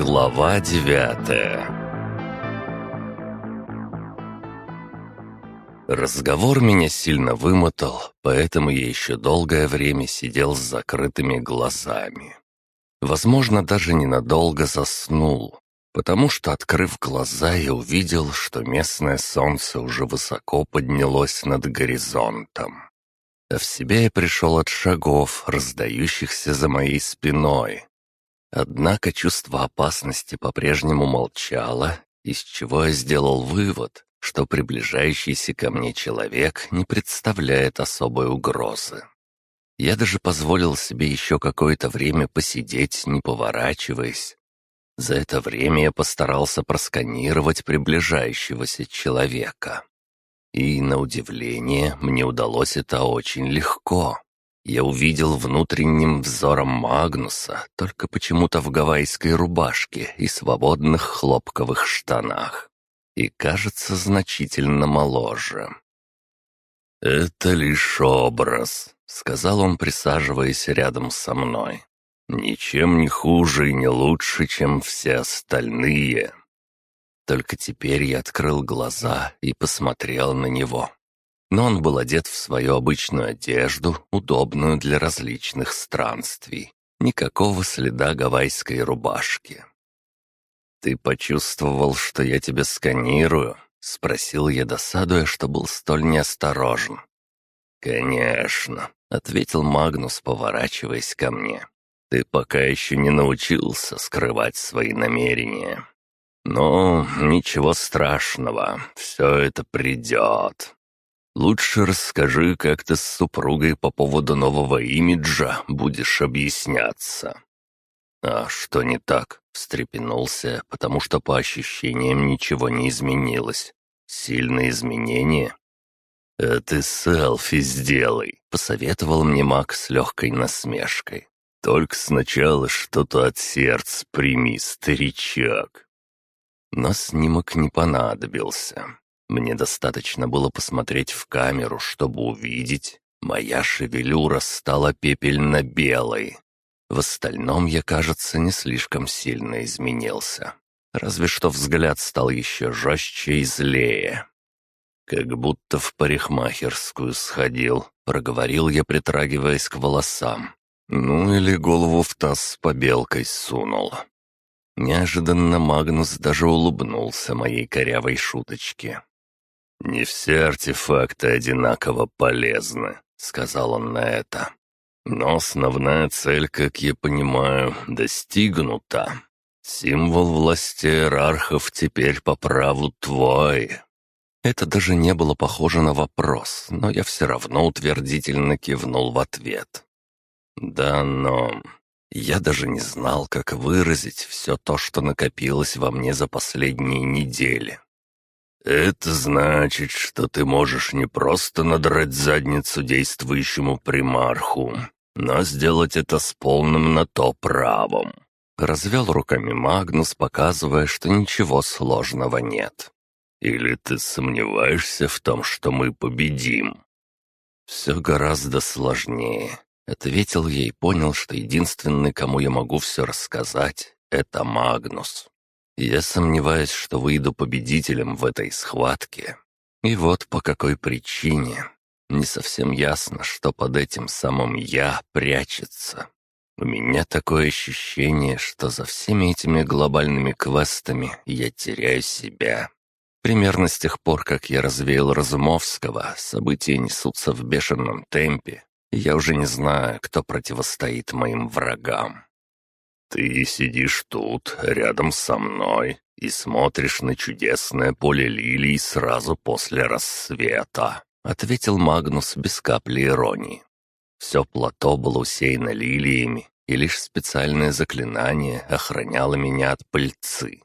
Глава 9. Разговор меня сильно вымотал, поэтому я еще долгое время сидел с закрытыми глазами. Возможно, даже ненадолго заснул, потому что, открыв глаза, я увидел, что местное солнце уже высоко поднялось над горизонтом. А в себя я пришел от шагов, раздающихся за моей спиной. Однако чувство опасности по-прежнему молчало, из чего я сделал вывод, что приближающийся ко мне человек не представляет особой угрозы. Я даже позволил себе еще какое-то время посидеть, не поворачиваясь. За это время я постарался просканировать приближающегося человека. И, на удивление, мне удалось это очень легко. Я увидел внутренним взором Магнуса, только почему-то в гавайской рубашке и свободных хлопковых штанах. И, кажется, значительно моложе. «Это лишь образ», — сказал он, присаживаясь рядом со мной. «Ничем не хуже и не лучше, чем все остальные». Только теперь я открыл глаза и посмотрел на него. Но он был одет в свою обычную одежду, удобную для различных странствий. Никакого следа гавайской рубашки. «Ты почувствовал, что я тебя сканирую?» — спросил я, досадуя, что был столь неосторожен. «Конечно», — ответил Магнус, поворачиваясь ко мне. «Ты пока еще не научился скрывать свои намерения. Но ничего страшного, все это придет. Лучше расскажи, как ты с супругой по поводу нового имиджа будешь объясняться». «А что не так?» — встрепенулся, потому что по ощущениям ничего не изменилось. «Сильные изменения?» «А ты селфи сделай», — посоветовал мне Мак с легкой насмешкой. «Только сначала что-то от сердца прими, старичок». Но снимок не понадобился. Мне достаточно было посмотреть в камеру, чтобы увидеть, моя шевелюра стала пепельно-белой. В остальном я, кажется, не слишком сильно изменился. Разве что взгляд стал еще жестче и злее. «Как будто в парикмахерскую сходил», — проговорил я, притрагиваясь к волосам. «Ну или голову в таз с побелкой сунул». Неожиданно Магнус даже улыбнулся моей корявой шуточке. «Не все артефакты одинаково полезны», — сказал он на это. «Но основная цель, как я понимаю, достигнута. Символ власти иерархов теперь по праву твой». Это даже не было похоже на вопрос, но я все равно утвердительно кивнул в ответ. «Да, но...» Я даже не знал, как выразить все то, что накопилось во мне за последние недели. «Это значит, что ты можешь не просто надрать задницу действующему примарху, но сделать это с полным на то правом». Развел руками Магнус, показывая, что ничего сложного нет. «Или ты сомневаешься в том, что мы победим?» «Все гораздо сложнее», — ответил я и понял, что единственный, кому я могу все рассказать, — это Магнус. Я сомневаюсь, что выйду победителем в этой схватке. И вот по какой причине. Не совсем ясно, что под этим самым «я» прячется. У меня такое ощущение, что за всеми этими глобальными квестами я теряю себя. Примерно с тех пор, как я развеял Разумовского, события несутся в бешеном темпе, и я уже не знаю, кто противостоит моим врагам. «Ты сидишь тут, рядом со мной, и смотришь на чудесное поле лилий сразу после рассвета», — ответил Магнус без капли иронии. Все плато было усеяно лилиями, и лишь специальное заклинание охраняло меня от пыльцы.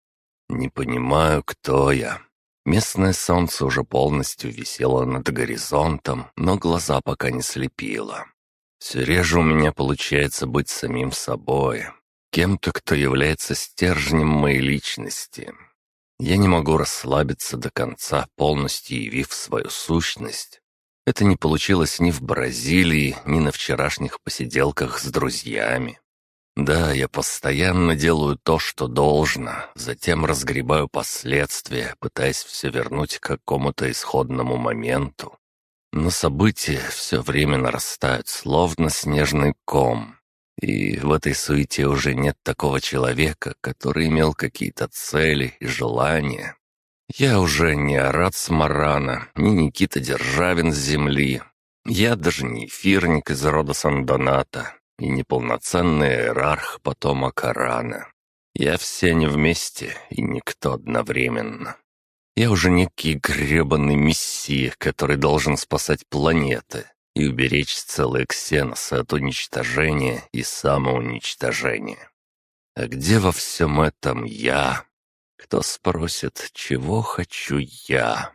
Не понимаю, кто я. Местное солнце уже полностью висело над горизонтом, но глаза пока не слепило. Все реже у меня получается быть самим собой, кем-то, кто является стержнем моей личности. Я не могу расслабиться до конца, полностью явив свою сущность. Это не получилось ни в Бразилии, ни на вчерашних посиделках с друзьями. Да, я постоянно делаю то, что должно, затем разгребаю последствия, пытаясь все вернуть к какому-то исходному моменту. Но события все время нарастают, словно снежный ком. И в этой суете уже нет такого человека, который имел какие-то цели и желания. Я уже не Арат Смарана, не Никита Державин с земли. Я даже не эфирник из рода Сандоната и не полноценный иерарх потомок Корана. Я все не вместе и никто одновременно. Я уже некий гребаный мессия, который должен спасать планеты и уберечь целые ксеносы от уничтожения и самоуничтожения. А где во всем этом я? Кто спросит, чего хочу я?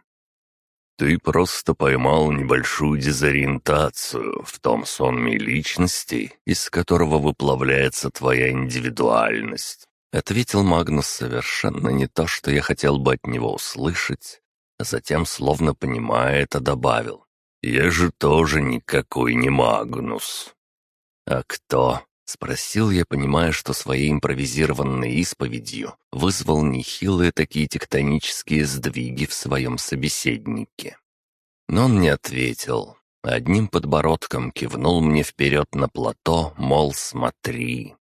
Ты просто поймал небольшую дезориентацию в том сонме личностей, из которого выплавляется твоя индивидуальность. Ответил Магнус совершенно не то, что я хотел бы от него услышать, а затем, словно понимая это, добавил. «Я же тоже никакой не Магнус». «А кто?» — спросил я, понимая, что своей импровизированной исповедью вызвал нехилые такие тектонические сдвиги в своем собеседнике. Но он не ответил. Одним подбородком кивнул мне вперед на плато, мол, смотри.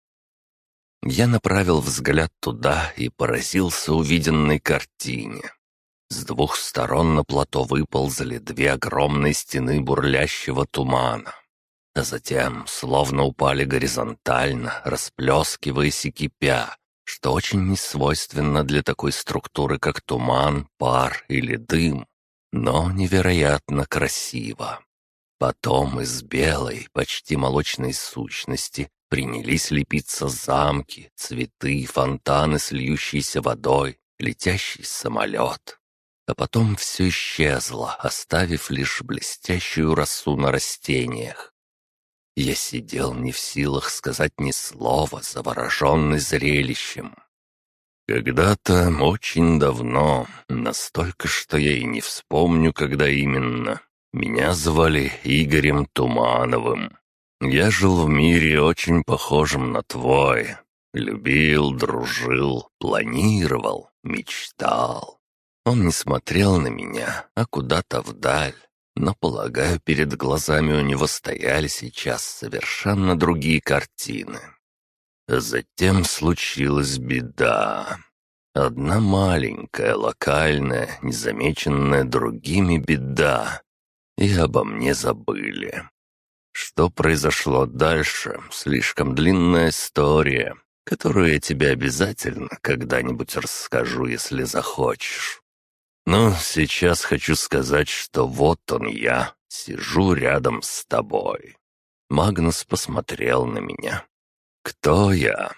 Я направил взгляд туда и поразился увиденной картине. С двух сторон на плато выползли две огромные стены бурлящего тумана, а затем словно упали горизонтально, расплескиваясь и кипя, что очень несвойственно для такой структуры, как туман, пар или дым, но невероятно красиво. Потом из белой, почти молочной сущности принялись лепиться замки, цветы, фонтаны с льющейся водой, летящий самолет. А потом все исчезло, оставив лишь блестящую росу на растениях. Я сидел не в силах сказать ни слова, завороженный зрелищем. Когда-то, очень давно, настолько, что я и не вспомню, когда именно, меня звали Игорем Тумановым. Я жил в мире, очень похожем на твой. Любил, дружил, планировал, мечтал. Он не смотрел на меня, а куда-то вдаль. Но, полагаю, перед глазами у него стояли сейчас совершенно другие картины. А затем случилась беда. Одна маленькая, локальная, незамеченная другими беда. И обо мне забыли. Что произошло дальше, слишком длинная история, которую я тебе обязательно когда-нибудь расскажу, если захочешь. Но сейчас хочу сказать, что вот он я, сижу рядом с тобой. Магнус посмотрел на меня. Кто я?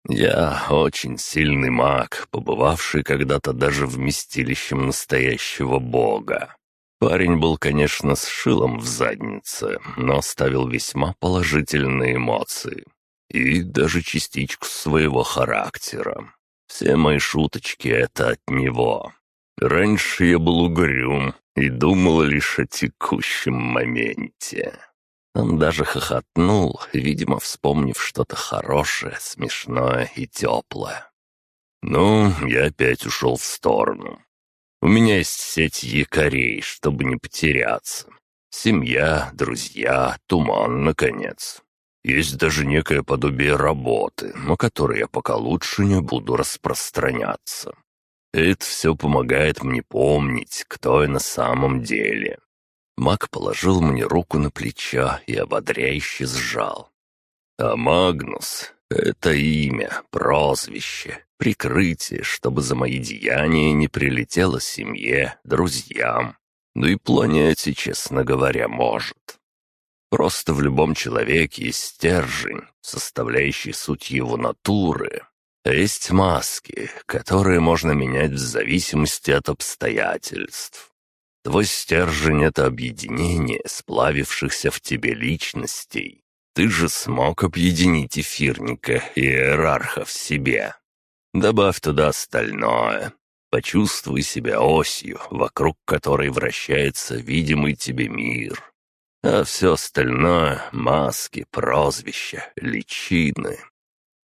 Я очень сильный маг, побывавший когда-то даже вместилищем настоящего бога. Парень был, конечно, с шилом в заднице, но оставил весьма положительные эмоции. И даже частичку своего характера. Все мои шуточки — это от него. Раньше я был угрюм и думал лишь о текущем моменте. Он даже хохотнул, видимо, вспомнив что-то хорошее, смешное и теплое. Ну, я опять ушел в сторону. У меня есть сеть якорей, чтобы не потеряться. Семья, друзья, туман, наконец. Есть даже некое подобие работы, о которой я пока лучше не буду распространяться. Это все помогает мне помнить, кто я на самом деле. Маг положил мне руку на плечо и ободряюще сжал. А Магнус — это имя, прозвище, прикрытие, чтобы за мои деяния не прилетело семье, друзьям, да и планете, честно говоря, может. Просто в любом человеке есть стержень, составляющий суть его натуры. А есть маски, которые можно менять в зависимости от обстоятельств. Твой стержень — это объединение сплавившихся в тебе личностей. Ты же смог объединить эфирника и иерарха в себе. Добавь туда остальное. Почувствуй себя осью, вокруг которой вращается видимый тебе мир. А все остальное — маски, прозвища, личины.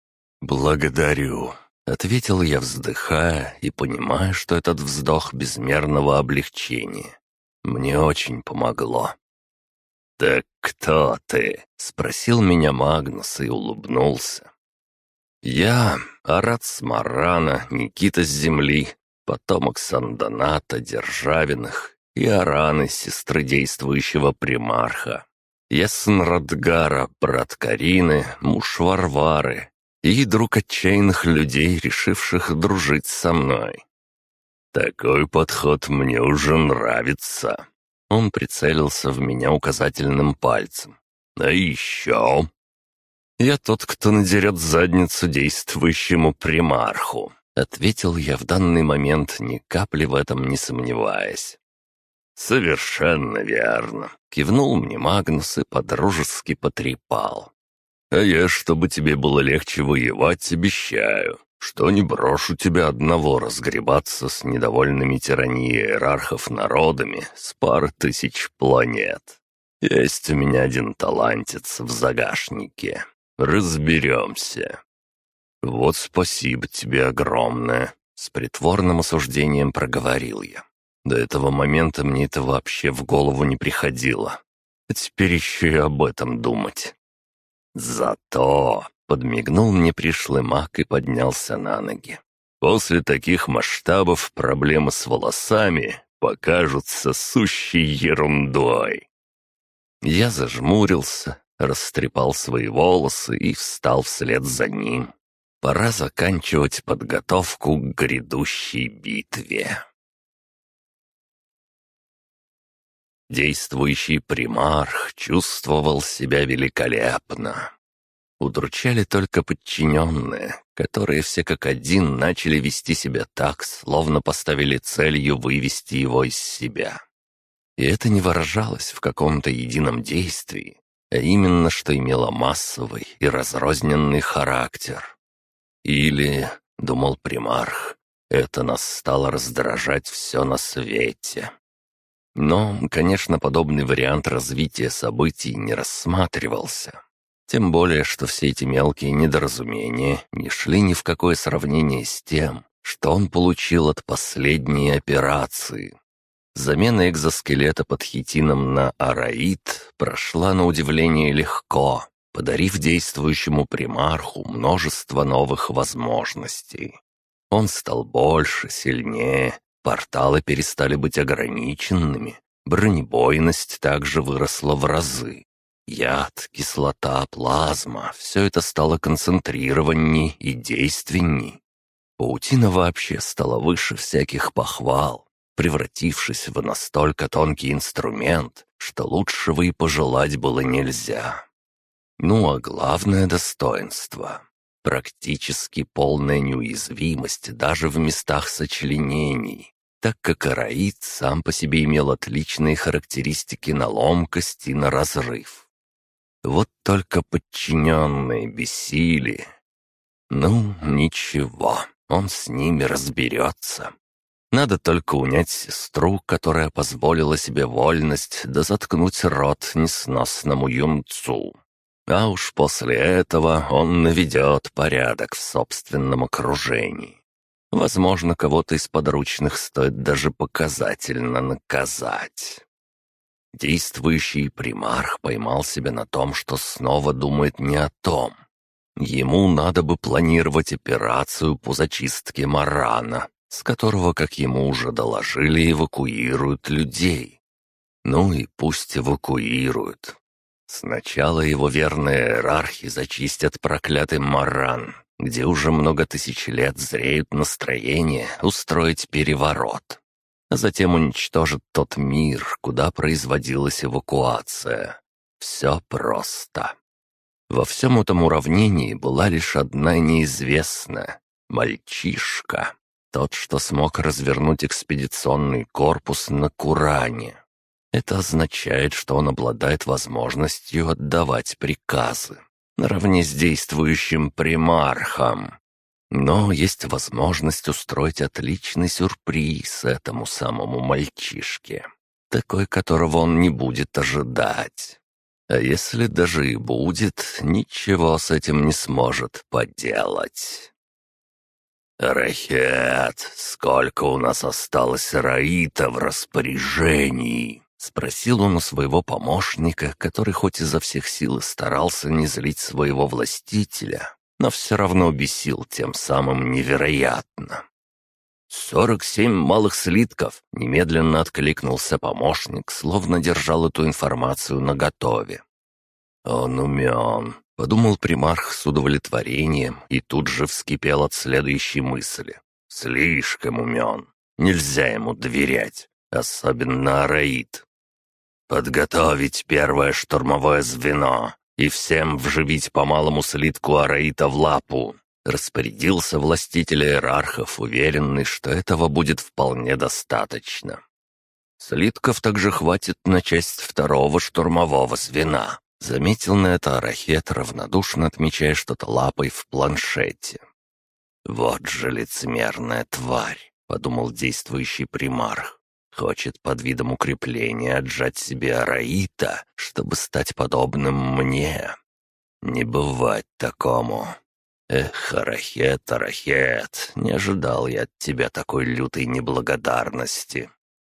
«Благодарю», — ответил я, вздыхая и понимая, что этот вздох безмерного облегчения мне очень помогло. «Так кто ты?» — спросил меня Магнус и улыбнулся. «Я Арат с Марана, Никита с земли, потомок Сандоната, Державиных и Араны, сестры действующего примарха. Я сын Радгара, брат Карины, муж Варвары и друг отчаянных людей, решивших дружить со мной. Такой подход мне уже нравится». Он прицелился в меня указательным пальцем. «А еще...» «Я тот, кто надерет задницу действующему примарху», — ответил я в данный момент, ни капли в этом не сомневаясь. «Совершенно верно», — кивнул мне Магнус и подружески потрепал. «А я, чтобы тебе было легче воевать, обещаю, что не брошу тебя одного разгребаться с недовольными тиранией иерархов народами с пары тысяч планет. Есть у меня один талантец в загашнике. Разберемся». «Вот спасибо тебе огромное», — с притворным осуждением проговорил я. До этого момента мне это вообще в голову не приходило. А теперь еще и об этом думать. «Зато», — подмигнул мне пришлый маг и поднялся на ноги, «после таких масштабов проблемы с волосами покажутся сущей ерундой». Я зажмурился, растрепал свои волосы и встал вслед за ним. Пора заканчивать подготовку к грядущей битве. Действующий примарх чувствовал себя великолепно. Удручали только подчиненные, которые все как один начали вести себя так, словно поставили целью вывести его из себя. И это не выражалось в каком-то едином действии, а именно, что имело массовый и разрозненный характер. Или, думал примарх, это нас стало раздражать все на свете. Но, конечно, подобный вариант развития событий не рассматривался. Тем более, что все эти мелкие недоразумения не шли ни в какое сравнение с тем, что он получил от последней операции. Замена экзоскелета под хитином на араид прошла на удивление легко, подарив действующему примарху множество новых возможностей. Он стал больше, сильнее, порталы перестали быть ограниченными, бронебойность также выросла в разы. Яд, кислота, плазма — все это стало концентрированней и действенней. Паутина вообще стала выше всяких похвал, превратившись в настолько тонкий инструмент, что лучшего и пожелать было нельзя. Ну а главное достоинство — практически полная неуязвимость даже в местах сочленений, так как араид сам по себе имел отличные характеристики на ломкость и на разрыв. Вот только подчиненные бессилие. Ну, ничего, он с ними разберется. Надо только унять сестру, которая позволила себе вольность, да заткнуть рот несносному юнцу. А уж после этого он наведет порядок в собственном окружении. Возможно, кого-то из подручных стоит даже показательно наказать. Действующий примарх поймал себя на том, что снова думает не о том. Ему надо бы планировать операцию по зачистке Марана, с которого, как ему уже доложили, эвакуируют людей. Ну и пусть эвакуируют. Сначала его верные иерархи зачистят проклятый Маран, где уже много тысяч лет зреют настроения устроить переворот. А затем уничтожат тот мир, куда производилась эвакуация. Все просто. Во всем этом уравнении была лишь одна неизвестная — мальчишка. Тот, что смог развернуть экспедиционный корпус на Куране. Это означает, что он обладает возможностью отдавать приказы, наравне с действующим примархом. Но есть возможность устроить отличный сюрприз этому самому мальчишке, такой, которого он не будет ожидать. А если даже и будет, ничего с этим не сможет поделать. «Рахет, сколько у нас осталось раита в распоряжении?» — спросил он у своего помощника, который хоть изо всех сил и старался не злить своего властителя, но все равно бесил тем самым невероятно. 47 малых слитков», — немедленно откликнулся помощник, словно держал эту информацию наготове. «Он умен», — подумал примарх с удовлетворением и тут же вскипел от следующей мысли. «Слишком умен. Нельзя ему доверять, особенно Араид. Подготовить первое штурмовое звено и всем вживить по малому слитку Араита в лапу». Распорядился властитель иерархов, уверенный, что этого будет вполне достаточно. «Слитков также хватит на часть второго штурмового звена», — заметил на это Арахет, равнодушно отмечая что-то лапой в планшете. «Вот же лицемерная тварь», — подумал действующий примарх. «Хочет под видом укрепления отжать себе Араита, чтобы стать подобным мне. Не бывать такому. Эх, Арахет, Арахет, не ожидал я от тебя такой лютой неблагодарности».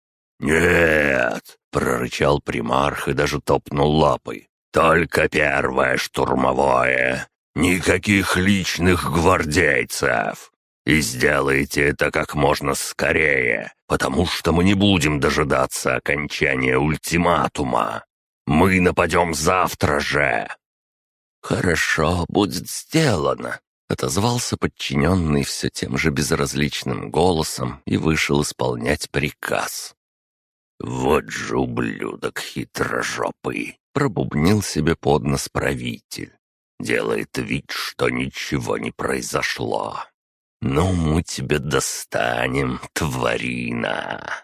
«Нет!» — прорычал примарх и даже топнул лапой. «Только первое штурмовое! Никаких личных гвардейцев! И сделайте это как можно скорее, потому что мы не будем дожидаться окончания ультиматума. Мы нападем завтра же!» «Хорошо, будет сделано», — отозвался подчиненный все тем же безразличным голосом и вышел исполнять приказ. «Вот же ублюдок хитрожопый!» — пробубнил себе под нос правитель. «Делает вид, что ничего не произошло. Ну, мы тебя достанем, тварина!»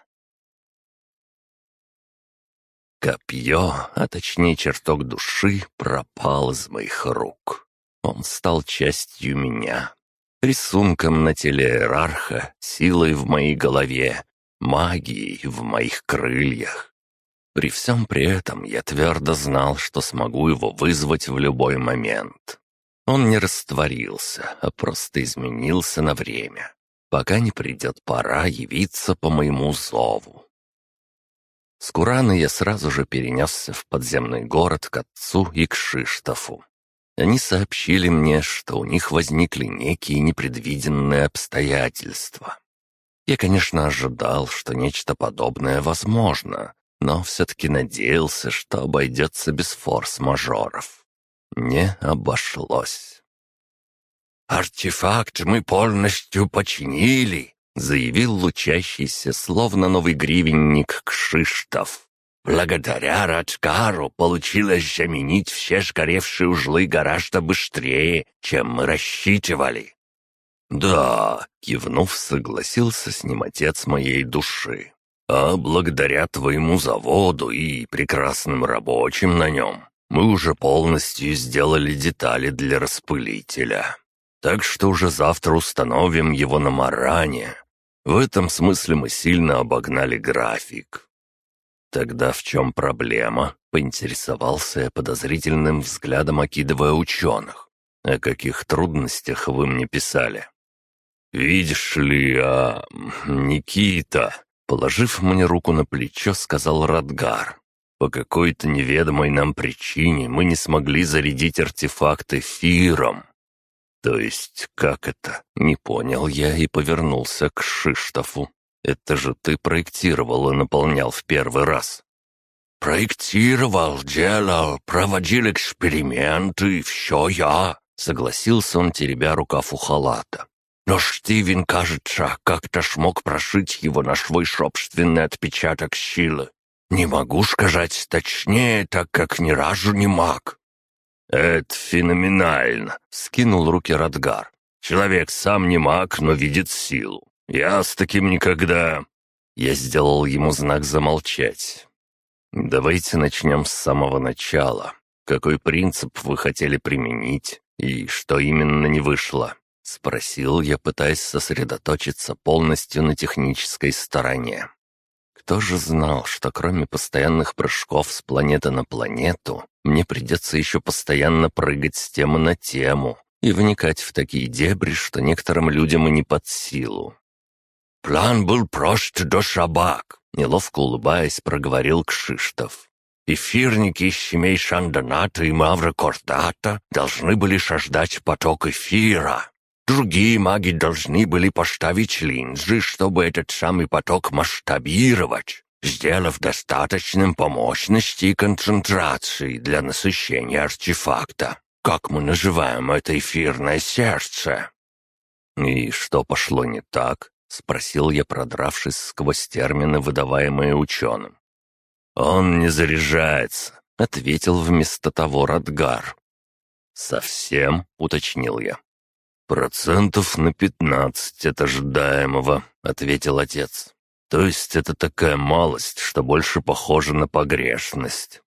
Копье, а точнее чертог души, пропал из моих рук. Он стал частью меня. Рисунком на теле иерарха, силой в моей голове, магией в моих крыльях. При всем при этом я твердо знал, что смогу его вызвать в любой момент. Он не растворился, а просто изменился на время, пока не придет пора явиться по моему зову. С Курана я сразу же перенесся в подземный город к отцу и к Шиштофу. Они сообщили мне, что у них возникли некие непредвиденные обстоятельства. Я, конечно, ожидал, что нечто подобное возможно, но все-таки надеялся, что обойдется без форс-мажоров. Не обошлось. «Артефакт мы полностью починили», — заявил лучащийся, словно новый гривенник, Кшиштоф. «Благодаря Раджгару получилось заменить все сгоревшие узлы гораздо быстрее, чем мы рассчитывали». «Да», — кивнув, согласился с ним отец моей души. «А благодаря твоему заводу и прекрасным рабочим на нем мы уже полностью сделали детали для распылителя. Так что уже завтра установим его на Маране. В этом смысле мы сильно обогнали график». «Тогда в чем проблема?» — поинтересовался я подозрительным взглядом, окидывая ученых. «О каких трудностях вы мне писали?» «Видишь ли, Никита...» Положив мне руку на плечо, сказал Радгар. «По какой-то неведомой нам причине мы не смогли зарядить артефакт эфиром». «То есть как это?» — не понял я и повернулся к Шиштофу. «Это же ты проектировал и наполнял в первый раз». «Проектировал, делал, проводил эксперименты, все я», — согласился он, теребя рукав у халата. «Но Штивен, кажется, как-то смог прошить его на свой собственный отпечаток силы. Не могу сказать точнее, так как ни разу не маг». «Это феноменально!» — скинул руки Радгар. «Человек сам не маг, но видит силу. Я с таким никогда...» Я сделал ему знак замолчать. «Давайте начнем с самого начала. Какой принцип вы хотели применить и что именно не вышло?» — спросил я, пытаясь сосредоточиться полностью на технической стороне. Кто же знал, что кроме постоянных прыжков с планеты на планету, мне придется еще постоянно прыгать с темы на тему и вникать в такие дебри, что некоторым людям и не под силу. «План был прост до собак», — неловко улыбаясь, проговорил Кшиштов. «Эфирники из семей Шандоната и Маврокордата должны были сождать поток эфира. Другие маги должны были поставить линзы, чтобы этот самый поток масштабировать, сделав достаточным по мощности и концентрации для насыщения артефакта. Как мы называем это эфирное сердце?» «И что пошло не так?» — спросил я, продравшись сквозь термины, выдаваемые ученым. «Он не заряжается», — ответил вместо того Радгар. «Совсем?» — уточнил я. «Процентов на 15 от ожидаемого», — ответил отец. «То есть это такая малость, что больше похоже на погрешность».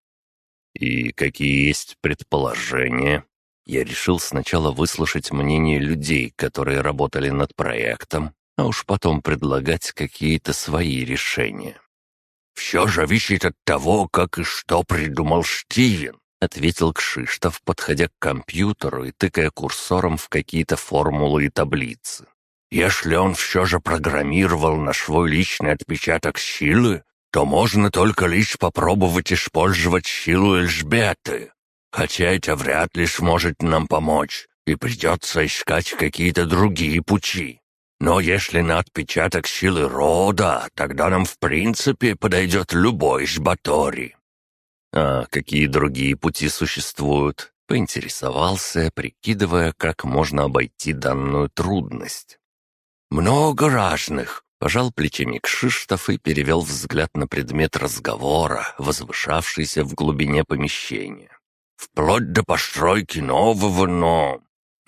«И какие есть предположения?» Я решил сначала выслушать мнение людей, которые работали над проектом, а уж потом предлагать какие-то свои решения. «Все зависит от того, как и что придумал Стивен», — ответил Кшиштов, подходя к компьютеру и тыкая курсором в какие-то формулы и таблицы. «Если он все же программировал на свой личный отпечаток силы, то можно только лишь попробовать использовать силу Эльжбеты. Хотя это вряд ли сможет нам помочь, и придется искать какие-то другие пути. Но если на отпечаток силы рода, тогда нам в принципе подойдет любой из Батори». «А какие другие пути существуют?» — поинтересовался, прикидывая, как можно обойти данную трудность. «Много разных», — пожал плечами Кшиштов и перевел взгляд на предмет разговора, возвышавшийся в глубине помещения. «Вплоть до постройки нового, но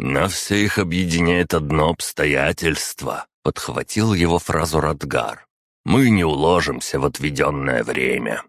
все их объединяет одно обстоятельство», — подхватил его фразу Радгар. «Мы не уложимся в отведенное время».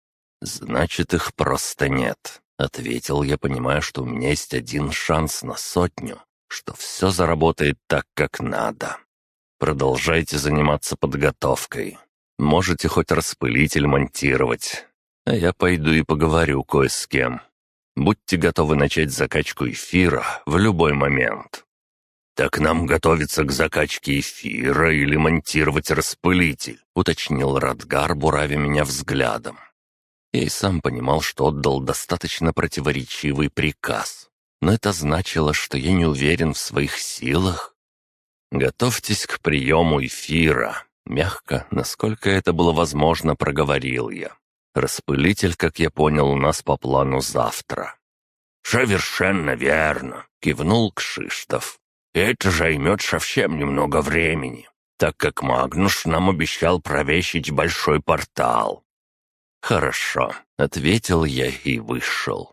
«Значит, их просто нет», — ответил я, понимая, что у меня есть один шанс на 100, что все заработает так, как надо. «Продолжайте заниматься подготовкой. Можете хоть распылитель монтировать, а я пойду и поговорю кое с кем. Будьте готовы начать закачку эфира в любой момент». «Так нам готовиться к закачке эфира или монтировать распылитель?» — уточнил Радгар, буравя меня взглядом. Я и сам понимал, что отдал достаточно противоречивый приказ, но это значило, что я не уверен в своих силах. «Готовьтесь к приему эфира», — мягко, насколько это было возможно, проговорил я. «Распылитель, как я понял, у нас по плану завтра». «Совершенно верно», — кивнул Кшиштов. «Это займет совсем немного времени, так как Магнус нам обещал провесить большой портал». «Хорошо», — ответил я и вышел.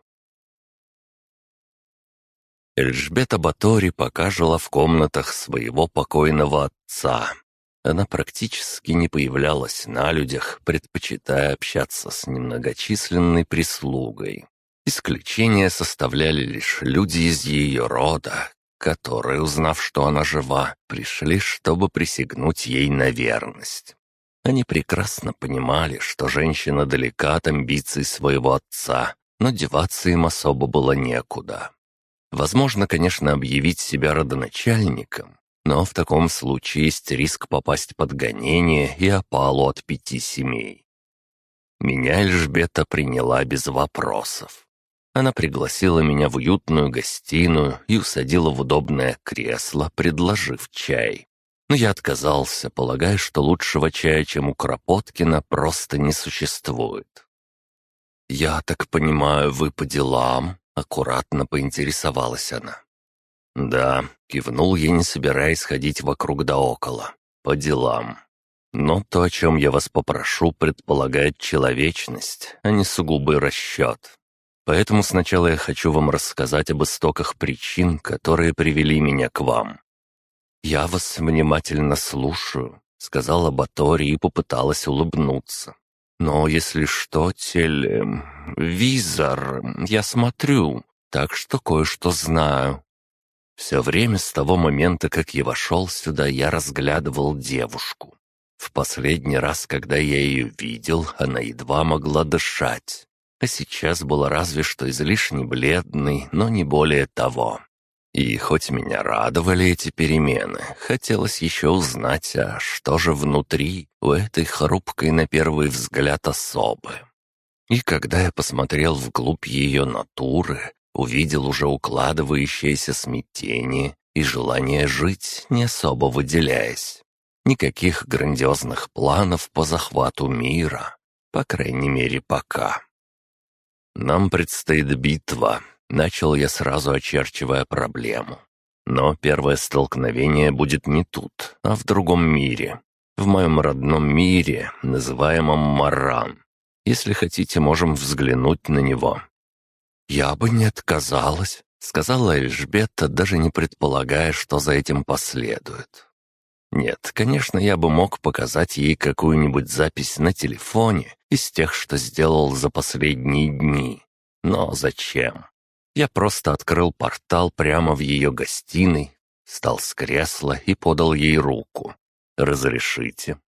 Эльжбета Батори пока жила в комнатах своего покойного отца. Она практически не появлялась на людях, предпочитая общаться с немногочисленной прислугой. Исключение составляли лишь люди из ее рода, которые, узнав, что она жива, пришли, чтобы присягнуть ей на верность. Они прекрасно понимали, что женщина далека от амбиций своего отца, но деваться им особо было некуда. Возможно, конечно, объявить себя родоначальником, но в таком случае есть риск попасть под гонение и опалу от 5 семей. Меня Эльжбета приняла без вопросов. Она пригласила меня в уютную гостиную и усадила в удобное кресло, предложив чай. Но я отказался, полагая, что лучшего чая, чем у Кропоткина, просто не существует. «Я так понимаю, вы по делам?» — аккуратно поинтересовалась она. «Да», — кивнул я, не собираясь ходить вокруг да около. «По делам. Но то, о чем я вас попрошу, предполагает человечность, а не сугубый расчет. Поэтому сначала я хочу вам рассказать об истоках причин, которые привели меня к вам». «Я вас внимательно слушаю», — сказала Батори и попыталась улыбнуться. «Но если что, визор, я смотрю, так что кое-что знаю». Все время с того момента, как я вошел сюда, я разглядывал девушку. В последний раз, когда я ее видел, она едва могла дышать. А сейчас была разве что излишне бледной, но не более того. И хоть меня радовали эти перемены, хотелось еще узнать, а что же внутри у этой хрупкой на первый взгляд особы. И когда я посмотрел вглубь ее натуры, увидел уже укладывающееся смятение и желание жить, не особо выделяясь. Никаких грандиозных планов по захвату мира, по крайней мере, пока. «Нам предстоит битва», — начал я сразу, очерчивая проблему. «Но первое столкновение будет не тут, а в другом мире. В моем родном мире, называемом Маран. Если хотите, можем взглянуть на него». «Я бы не отказалась», — сказала Эльжбета, даже не предполагая, что за этим последует. Нет, конечно, я бы мог показать ей какую-нибудь запись на телефоне из тех, что сделал за последние дни. Но зачем? Я просто открыл портал прямо в ее гостиной, встал с кресла и подал ей руку. «Разрешите?»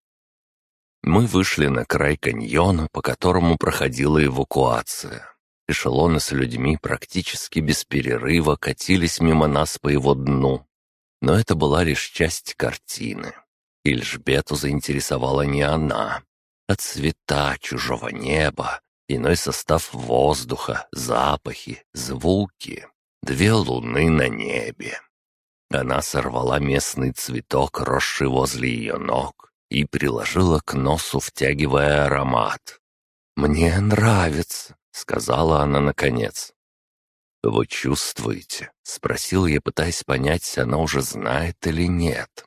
Мы вышли на край каньона, по которому проходила эвакуация. Эшелоны с людьми практически без перерыва катились мимо нас по его дну. Но это была лишь часть картины. Эльжбету заинтересовала не она, а цвета чужого неба, иной состав воздуха, запахи, звуки, 2 луны на небе. Она сорвала местный цветок, росший возле ее ног, и приложила к носу, втягивая аромат. «Мне нравится», — сказала она наконец. «Вы чувствуете?» — спросил я, пытаясь понять, она уже знает или нет.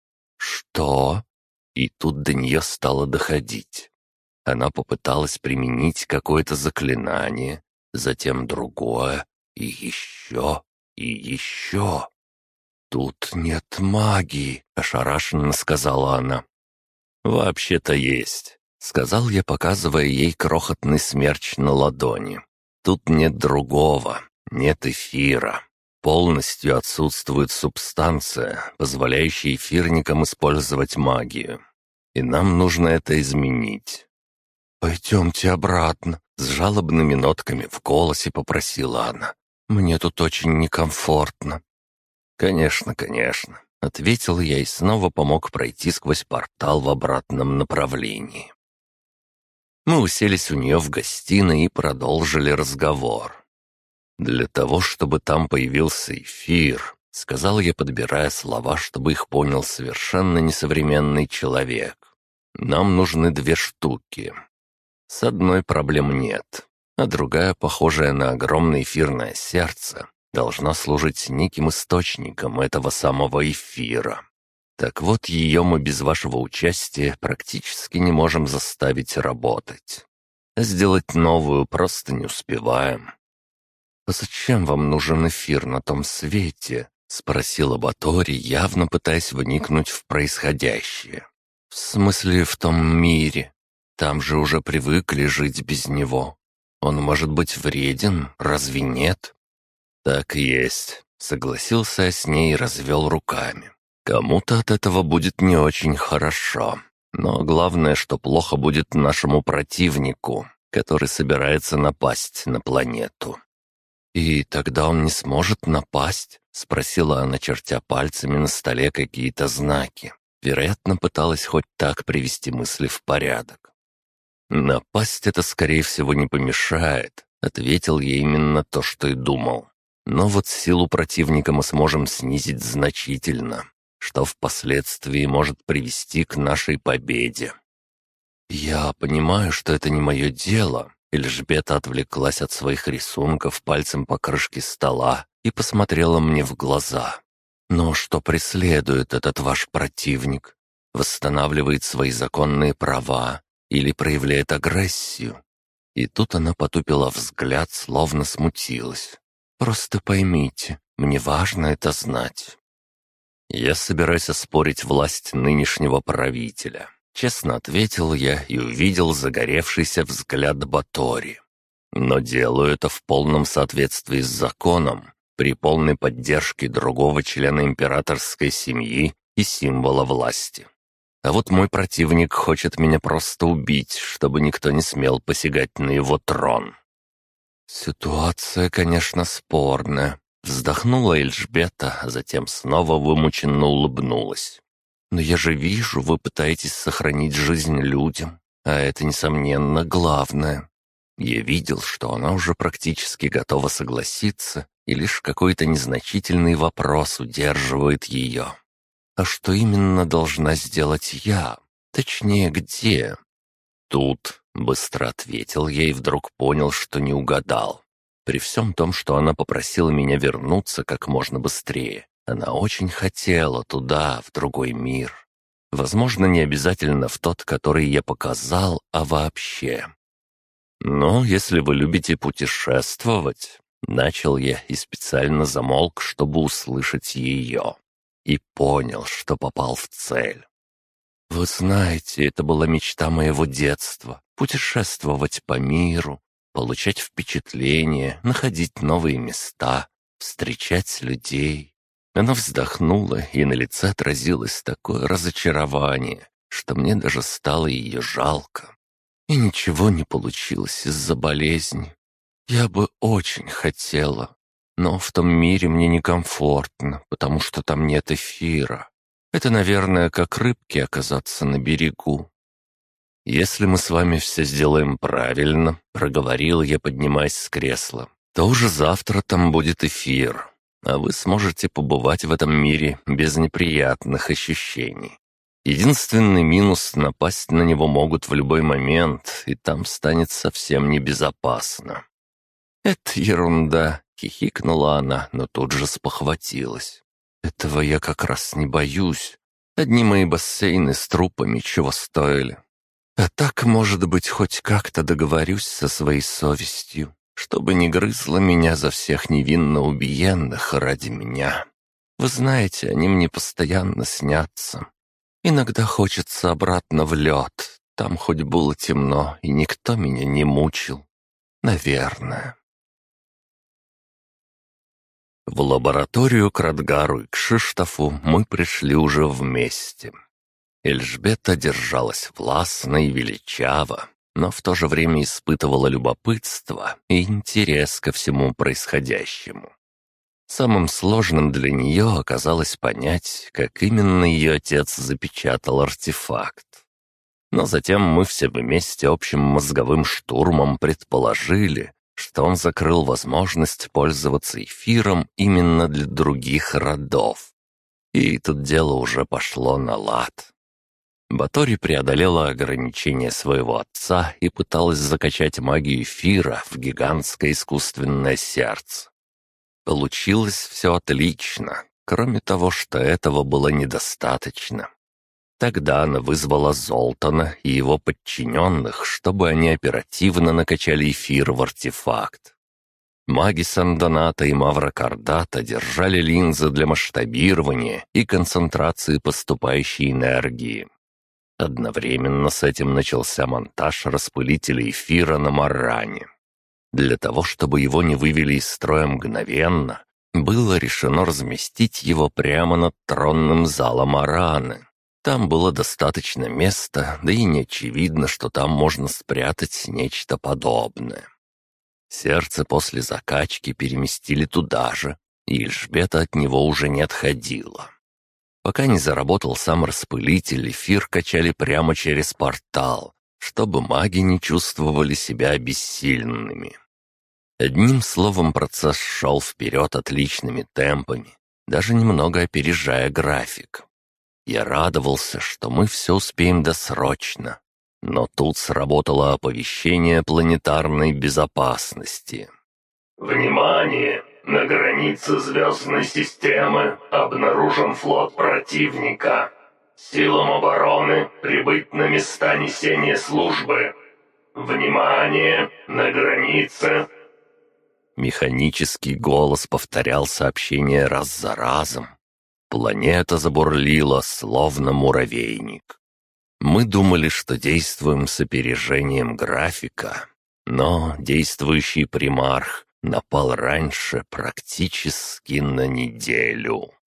«Что?» И тут до нее стало доходить. Она попыталась применить какое-то заклинание, затем другое, и еще, и еще. «Тут нет магии», — ошарашенно сказала она. «Вообще-то есть», — сказал я, показывая ей крохотный смерч на ладони. «Тут нет другого. Нет эфира. Полностью отсутствует субстанция, позволяющая эфирникам использовать магию. И нам нужно это изменить». «Пойдемте обратно», — с жалобными нотками в голосе попросила она. «Мне тут очень некомфортно». «Конечно, конечно», — ответил я и снова помог пройти сквозь портал в обратном направлении. Мы уселись у нее в гостиной и продолжили разговор. «Для того, чтобы там появился эфир», — сказал я, подбирая слова, чтобы их понял совершенно несовременный человек. «Нам нужны 2 штуки. С одной проблем нет, а другая, похожая на огромное эфирное сердце, должна служить неким источником этого самого эфира. Так вот, ее мы без вашего участия практически не можем заставить работать. Сделать новую просто не успеваем». «А зачем вам нужен эфир на том свете?» — спросила Батори, явно пытаясь вникнуть в происходящее. «В смысле, в том мире. Там же уже привыкли жить без него. Он может быть вреден, разве нет?» «Так и есть», — согласился я с ней и развел руками. «Кому-то от этого будет не очень хорошо. Но главное, что плохо будет нашему противнику, который собирается напасть на планету». «И тогда он не сможет напасть?» — спросила она, чертя пальцами на столе какие-то знаки. Вероятно, пыталась хоть так привести мысли в порядок. «Напасть это, скорее всего, не помешает», — ответил я именно то, что и думал. «Но вот силу противника мы сможем снизить значительно, что впоследствии может привести к нашей победе». «Я понимаю, что это не мое дело», — Эльжбета отвлеклась от своих рисунков пальцем по крышке стола и посмотрела мне в глаза. «Но что преследует этот ваш противник? Восстанавливает свои законные права или проявляет агрессию?» И тут она потупила взгляд, словно смутилась. «Просто поймите, мне важно это знать». «Я собираюсь оспорить власть нынешнего правителя», — честно ответил я и увидел загоревшийся взгляд Батори. «Но делаю это в полном соответствии с законом, при полной поддержке другого члена императорской семьи и символа власти. А вот мой противник хочет меня просто убить, чтобы никто не смел посягать на его трон». «Ситуация, конечно, спорная», — вздохнула Эльжбета, а затем снова вымученно улыбнулась. «Но я же вижу, вы пытаетесь сохранить жизнь людям, а это, несомненно, главное». Я видел, что она уже практически готова согласиться, и лишь какой-то незначительный вопрос удерживает ее. «А что именно должна сделать я? Точнее, где?» «Тут», — быстро ответил я и вдруг понял, что не угадал. При всем том, что она попросила меня вернуться как можно быстрее, она очень хотела туда, в другой мир. Возможно, не обязательно в тот, который я показал, а вообще. «Но если вы любите путешествовать...» Начал я и специально замолк, чтобы услышать ее. И понял, что попал в цель. «Вы знаете, это была мечта моего детства — путешествовать по миру, получать впечатления, находить новые места, встречать людей». Она вздохнула, и на лице отразилось такое разочарование, что мне даже стало ее жалко. И ничего не получилось из-за болезни. Я бы очень хотела, но в том мире мне некомфортно, потому что там нет эфира. Это, наверное, как рыбке оказаться на берегу. «Если мы с вами все сделаем правильно», — проговорил я, поднимаясь с кресла, «то уже завтра там будет эфир, а вы сможете побывать в этом мире без неприятных ощущений. Единственный минус — напасть на него могут в любой момент, и там станет совсем небезопасно». «Это ерунда», — хихикнула она, но тут же спохватилась. «Этого я как раз не боюсь. Одни мои бассейны с трупами чего стоили. А так, может быть, хоть как-то договорюсь со своей совестью, чтобы не грызла меня за всех невинно убиенных ради меня. Вы знаете, они мне постоянно снятся. Иногда хочется обратно в лед. Там хоть было темно, и никто меня не мучил. Наверное». В лабораторию к Радгару и к Кшиштофу мы пришли уже вместе. Эльжбета держалась властно и величаво, но в то же время испытывала любопытство и интерес ко всему происходящему. Самым сложным для нее оказалось понять, как именно ее отец запечатал артефакт. Но затем мы все вместе общим мозговым штурмом предположили, что он закрыл возможность пользоваться эфиром именно для других родов. И тут дело уже пошло на лад. Батори преодолела ограничения своего отца и пыталась закачать магию эфира в гигантское искусственное сердце. Получилось все отлично, кроме того, что этого было недостаточно. Тогда она вызвала Золтана и его подчиненных, чтобы они оперативно накачали эфир в артефакт. Маги Сан-Доната и Мавра-Кардата держали линзы для масштабирования и концентрации поступающей энергии. Одновременно с этим начался монтаж распылителя эфира на Маране. Для того, чтобы его не вывели из строя мгновенно, было решено разместить его прямо над тронным залом Мараны. Там было достаточно места, да и не очевидно, что там можно спрятать нечто подобное. Сердце после закачки переместили туда же, и Эльжбета от него уже не отходила. Пока не заработал сам распылитель, эфир качали прямо через портал, чтобы маги не чувствовали себя бессильными. Одним словом, процесс шел вперед отличными темпами, даже немного опережая график. Я радовался, что мы все успеем досрочно, но тут сработало оповещение планетарной безопасности. «Внимание! На границе звездной системы обнаружен флот противника. Силам обороны прибыть на места несения службы. Внимание! На границе...» Механический голос повторял сообщение раз за разом. Планета забурлила, словно муравейник. Мы думали, что действуем с опережением графика, но действующий примарх напал раньше практически на неделю.